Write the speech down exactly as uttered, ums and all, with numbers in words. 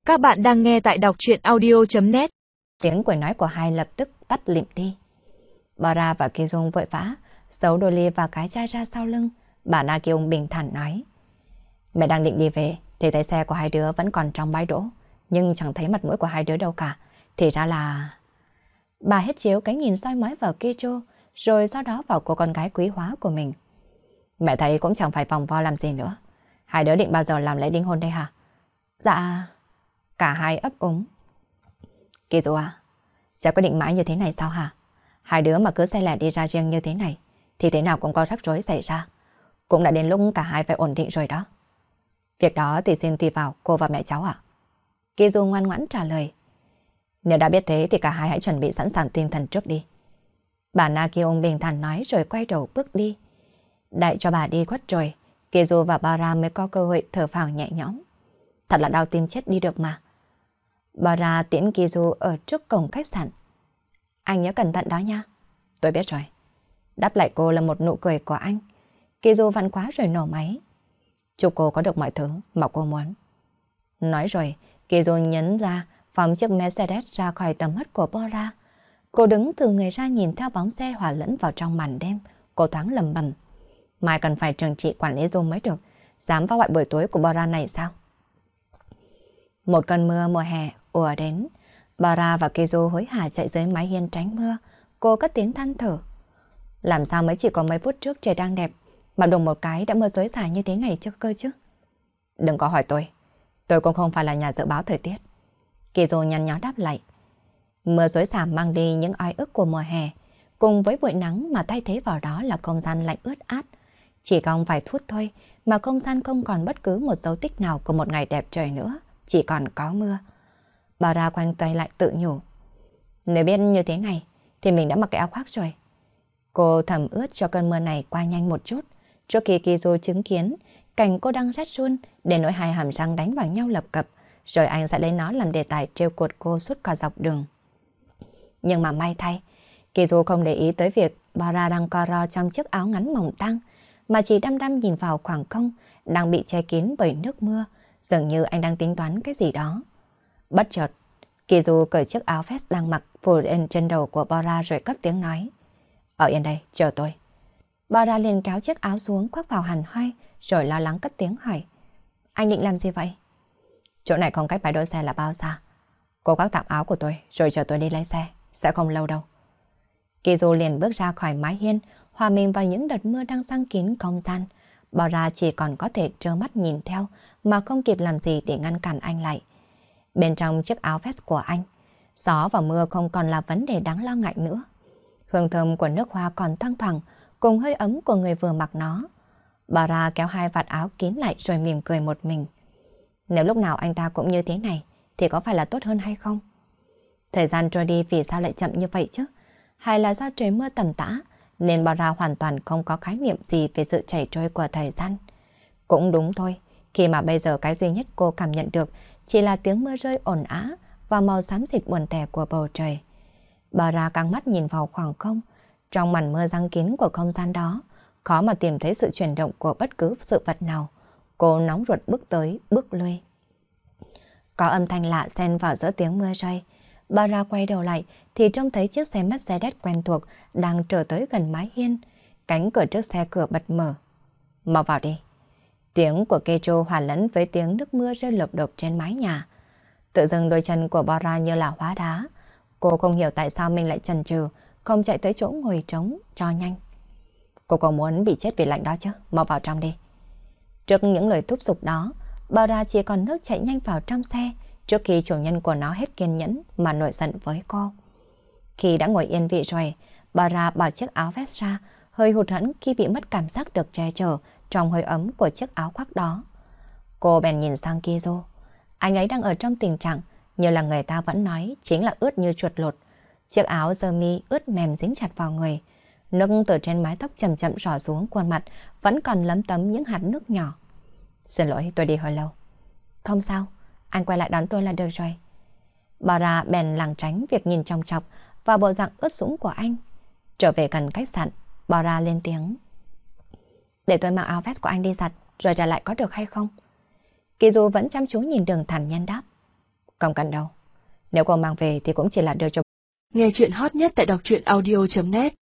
Các bạn đang nghe tại đọc truyện audio chấm net. Tiếng quẩy nói của hai lập tức tắt lịm đi. Bora và Ki Dung vội vã giấu đồ ly và cái chai ra sau lưng. Bà Na Kyung bình thản nói: Mẹ đang định đi về thì thấy xe của hai đứa vẫn còn trong bãi đỗ, nhưng chẳng thấy mặt mũi của hai đứa đâu cả. Thì ra là... Bà hết chiếu cái nhìn soi mói vào Kicho, rồi sau đó vào cô con gái quý hóa của mình. Mẹ thấy cũng chẳng phải vòng vo làm gì nữa. Hai đứa định bao giờ làm lễ đính hôn đây hả? Dạ... Cả hai ấp úng. Kizo à, cháu có định mãi như thế này sao hả? Hai đứa mà cứ xe lẻ đi ra riêng như thế này thì thế nào cũng có rắc rối xảy ra. Cũng đã đến lúc cả hai phải ổn định rồi đó. Việc đó thì xin tùy vào cô và mẹ cháu ạ. Kizo ngoan ngoãn trả lời. Nếu đã biết thế thì cả hai hãy chuẩn bị sẵn sàng tinh thần trước đi. Bà Na Kyung bình thản nói rồi quay đầu bước đi. Đợi cho bà đi khuất rồi, Kizo và Bara mới có cơ hội thở phào nhẹ nhõm. Thật là đau tim chết đi được mà. Bara tiễn Kizu ở trước cổng khách sạn. Anh nhớ cẩn thận đó nha. Tôi biết rồi. Đáp lại cô là một nụ cười của anh. Kizu vặn quá rồi nổ máy. Chúc cô có được mọi thứ mà cô muốn. Nói rồi, Kizu nhấn ra phóng chiếc Mercedes ra khỏi tầm mắt của Bora. Cô đứng từ người ra nhìn theo bóng xe hòa lẫn vào trong màn đêm. Cô thoáng lầm bầm. Mai cần phải trừng trị quản lý Dung mới được. Dám phá hoại buổi tối của Bora này sao? Một cơn mưa mùa hè ùa đến. Bara và Kizu hối hả chạy dưới mái hiên tránh mưa. Cô cất tiếng than thở. Làm sao mới chỉ có mấy phút trước trời đang đẹp mà đùng một cái đã mưa xối xả như thế này chứ cơ chứ? Đừng có hỏi tôi. Tôi cũng không phải là nhà dự báo thời tiết. Kizu nhăn nhó đáp lại. Mưa xối xả mang đi những oai ức của mùa hè, cùng với buổi nắng mà thay thế vào đó là không gian lạnh ướt át. Chỉ còn vài phút thôi mà không gian không còn bất cứ một dấu tích nào của một ngày đẹp trời nữa. Chỉ còn có mưa. Bà ra quanh tay lại tự nhủ. Nếu biết như thế này thì mình đã mặc cái áo khoác rồi. Cô thầm ướt cho cơn mưa này qua nhanh một chút. Trước khi Kizu chứng kiến cảnh cô đang rét run để nỗi hai hàm răng đánh vào nhau lập cập, rồi anh sẽ lấy nó làm đề tài trêu cuột cô suốt cả dọc đường. Nhưng mà may thay, Kizu không để ý tới việc Bara đang co ro trong chiếc áo ngắn mỏng tang, mà chỉ đăm đăm nhìn vào khoảng không đang bị che kín bởi nước mưa. Dường như anh đang tính toán cái gì đó. Bất chợt, Kizu cởi chiếc áo vest đang mặc phủ lên trên đầu của Bora rồi cất tiếng nói. Ở yên đây, chờ tôi. Bora liền kéo chiếc áo xuống khoác vào hẳn hoi rồi lo lắng cất tiếng hỏi. Anh định làm gì vậy? Chỗ này không cách bãi đỗ xe là bao xa. Cô khoác tạm áo của tôi rồi chờ tôi đi lấy xe. Sẽ không lâu đâu. Kizu liền bước ra khỏi mái hiên, hòa mình vào những đợt mưa đang giăng kín không gian. Bora chỉ còn có thể trơ mắt nhìn theo mà không kịp làm gì để ngăn cản anh lại. Bên trong chiếc áo vest của anh, gió và mưa không còn là vấn đề đáng lo ngại nữa. Hương thơm của nước hoa còn thoang thoảng cùng hơi ấm của người vừa mặc nó. Bora kéo hai vạt áo kín lại rồi mỉm cười một mình. Nếu lúc nào anh ta cũng như thế này thì có phải là tốt hơn hay không? Thời gian trôi đi vì sao lại chậm như vậy chứ? Hay là do trời mưa tầm tã nên Bora hoàn toàn không có khái niệm gì về sự chảy trôi của thời gian. Cũng đúng thôi, khi mà bây giờ cái duy nhất cô cảm nhận được chỉ là tiếng mưa rơi ồn ào và màu xám xịt buồn tẻ của bầu trời. Bora căng mắt nhìn vào khoảng không, trong màn mưa giăng kín của không gian đó, khó mà tìm thấy sự chuyển động của bất cứ sự vật nào. Cô nóng ruột bước tới, bước lui. Có âm thanh lạ xen vào giữa tiếng mưa rơi. Bora quay đầu lại thì trông thấy chiếc xe Mercedes quen thuộc đang trở tới gần mái hiên. Cánh cửa trước xe cửa bật mở. Mau vào đi. Tiếng của Kecho hòa lẫn với tiếng nước mưa rơi lộp đột trên mái nhà. Tự dưng đôi chân của Bora như là hóa đá. Cô không hiểu tại sao mình lại chần chừ, không chạy tới chỗ ngồi trống cho nhanh. Cô có muốn bị chết vì lạnh đó chứ? Mau vào trong đi. Trước những lời thúc giục đó, Bora chỉ còn nước chạy nhanh vào trong xe trước khi chủ nhân của nó hết kiên nhẫn mà nổi giận với cô. Khi đã ngồi yên vị rồi, Bora bỏ chiếc áo vest ra, hơi hụt hẫng khi bị mất cảm giác được che chở trong hơi ấm của chiếc áo khoác đó. Cô bèn nhìn sang Kizu. Anh ấy đang ở trong tình trạng như là người ta vẫn nói chính là ướt như chuột lột. Chiếc áo sơ mi ướt mềm dính chặt vào người. Nước từ trên mái tóc chậm chậm rỏ xuống khuôn mặt, vẫn còn lấm tấm những hạt nước nhỏ. Xin lỗi, tôi đi hơi lâu. Không sao, anh quay lại đón tôi là được rồi. Bora bèn lảng tránh việc nhìn trong chọc và bộ dạng ướt sũng của anh. Trở về gần khách sạn, Bora lên tiếng. Để tôi mặc áo vest của anh đi giặt rồi trả lại có được hay không? Kizu vẫn chăm chú nhìn Đường thản nhiên đáp. Không cần đâu. Nếu cô mang về thì cũng chỉ là đưa cho. Nghe chuyện hot nhất tại đọc truyện audio chấm net